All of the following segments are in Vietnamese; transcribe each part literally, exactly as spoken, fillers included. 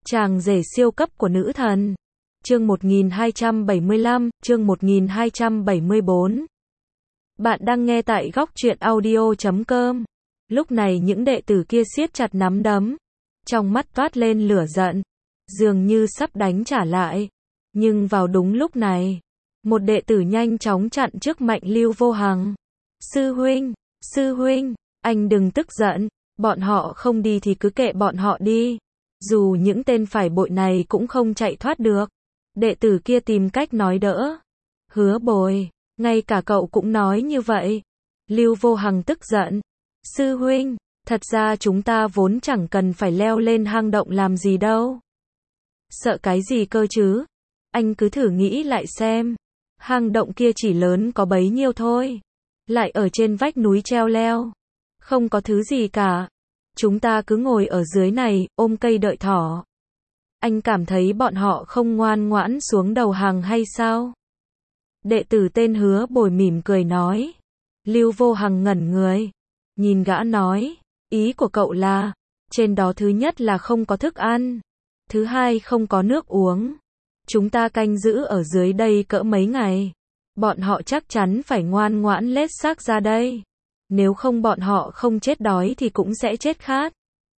Chàng rể siêu cấp của nữ thần. Chương một nghìn hai trăm bảy mươi lăm, chương một nghìn hai trăm bảy mươi bốn. Bạn đang nghe tại góc truyện audio chấm com. Lúc này những đệ tử kia siết chặt nắm đấm, trong mắt toát lên lửa giận, dường như sắp đánh trả lại. Nhưng vào đúng lúc này, một đệ tử nhanh chóng chặn trước Mạnh Lưu Vô Hằng. Sư huynh, sư huynh, anh đừng tức giận, bọn họ không đi thì cứ kệ bọn họ đi. Dù những tên phải bội này cũng không chạy thoát được. Đệ tử kia tìm cách nói đỡ. Hứa Bồi, ngay cả cậu cũng nói như vậy. Lưu Vô Hằng tức giận. Sư huynh, thật ra chúng ta vốn chẳng cần phải leo lên hang động làm gì đâu. Sợ cái gì cơ chứ? Anh cứ thử nghĩ lại xem. Hang động kia chỉ lớn có bấy nhiêu thôi. Lại ở trên vách núi treo leo. Không có thứ gì cả. Chúng ta cứ ngồi ở dưới này, ôm cây đợi thỏ. Anh cảm thấy bọn họ không ngoan ngoãn xuống đầu hàng hay sao? Đệ tử tên Hứa Bồi mỉm cười nói. Lưu Vô Hằng ngẩn người. Nhìn gã nói. Ý của cậu là, trên đó thứ nhất là không có thức ăn. Thứ hai không có nước uống. Chúng ta canh giữ ở dưới đây cỡ mấy ngày. Bọn họ chắc chắn phải ngoan ngoãn lết xác ra đây. Nếu không bọn họ không chết đói thì cũng sẽ chết khát.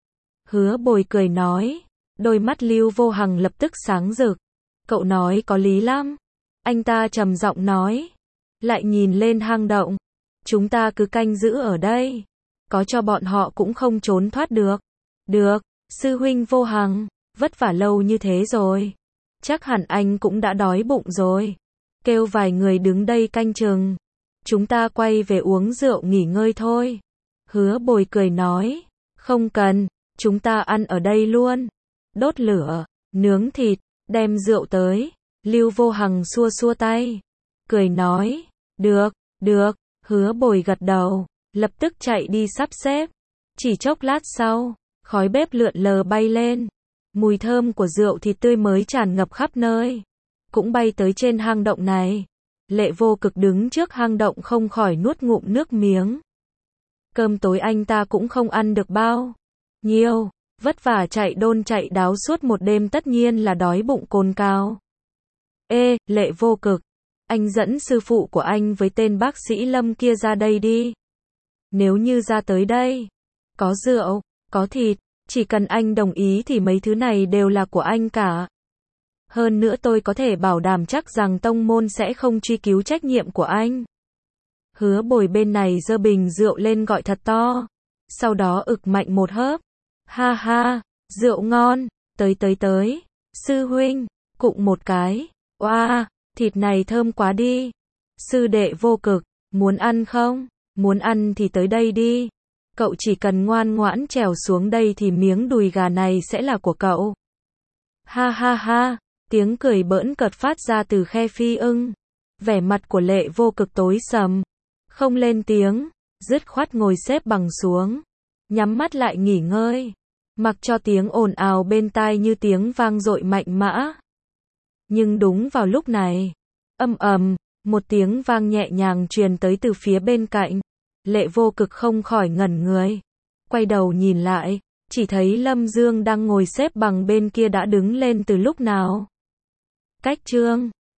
Hứa Bồi cười nói. Đôi mắt Lưu Vô Hằng lập tức sáng rực. Cậu nói có lý lắm. Anh ta trầm giọng nói. Lại nhìn lên hang động. Chúng ta cứ canh giữ ở đây. Có cho bọn họ cũng không trốn thoát được. Được, sư huynh Vô Hằng, vất vả lâu như thế rồi. Chắc hẳn anh cũng đã đói bụng rồi. Kêu vài người đứng đây canh chừng. Chúng ta quay về uống rượu nghỉ ngơi thôi. Hứa Bồi cười nói. Không cần, chúng ta ăn ở đây luôn. Đốt lửa, nướng thịt, đem rượu tới. Lưu Vô Hằng xua xua tay. Cười nói. Được, được, Hứa Bồi gật đầu. Lập tức chạy đi sắp xếp. Chỉ chốc lát sau, khói bếp lượn lờ bay lên. Mùi thơm của rượu thịt tươi mới tràn ngập khắp nơi. Cũng bay tới trên hang động này. Lệ Vô Cực đứng trước hang động không khỏi nuốt ngụm nước miếng. Cơm tối anh ta cũng không ăn được bao nhiêu. Vất vả chạy đôn chạy đáo suốt một đêm tất nhiên là đói bụng cồn cào. Ê, Lệ Vô Cực, anh dẫn sư phụ của anh với tên bác sĩ Lâm kia ra đây đi. Nếu như ra tới đây, có rượu, có thịt, chỉ cần anh đồng ý thì mấy thứ này đều là của anh cả. Hơn nữa tôi có thể bảo đảm chắc rằng tông môn sẽ không truy cứu trách nhiệm của anh. Hứa Bồi bên này giơ bình rượu lên gọi thật to. Sau đó ực mạnh một hớp. Ha ha, rượu ngon, tới tới tới. Sư huynh, cụng một cái. Oa, thịt này thơm quá đi. Sư đệ Vô Cực, muốn ăn không? Muốn ăn thì tới đây đi. Cậu chỉ cần ngoan ngoãn trèo xuống đây thì miếng đùi gà này sẽ là của cậu. Ha ha ha, tiếng cười bỡn cợt phát ra từ khe phi ưng. Vẻ mặt của Lệ Vô Cực tối sầm. Không lên tiếng, dứt khoát ngồi xếp bằng xuống. Nhắm mắt lại nghỉ ngơi. Mặc cho tiếng ồn ào bên tai như tiếng vang dội mạnh mã. Nhưng đúng vào lúc này, âm ầm, một tiếng vang nhẹ nhàng truyền tới từ phía bên cạnh. Lệ Vô Cực không khỏi ngẩn người. Quay đầu nhìn lại, chỉ thấy Lâm Dương đang ngồi xếp bằng bên kia đã đứng lên từ lúc nào. Cách chương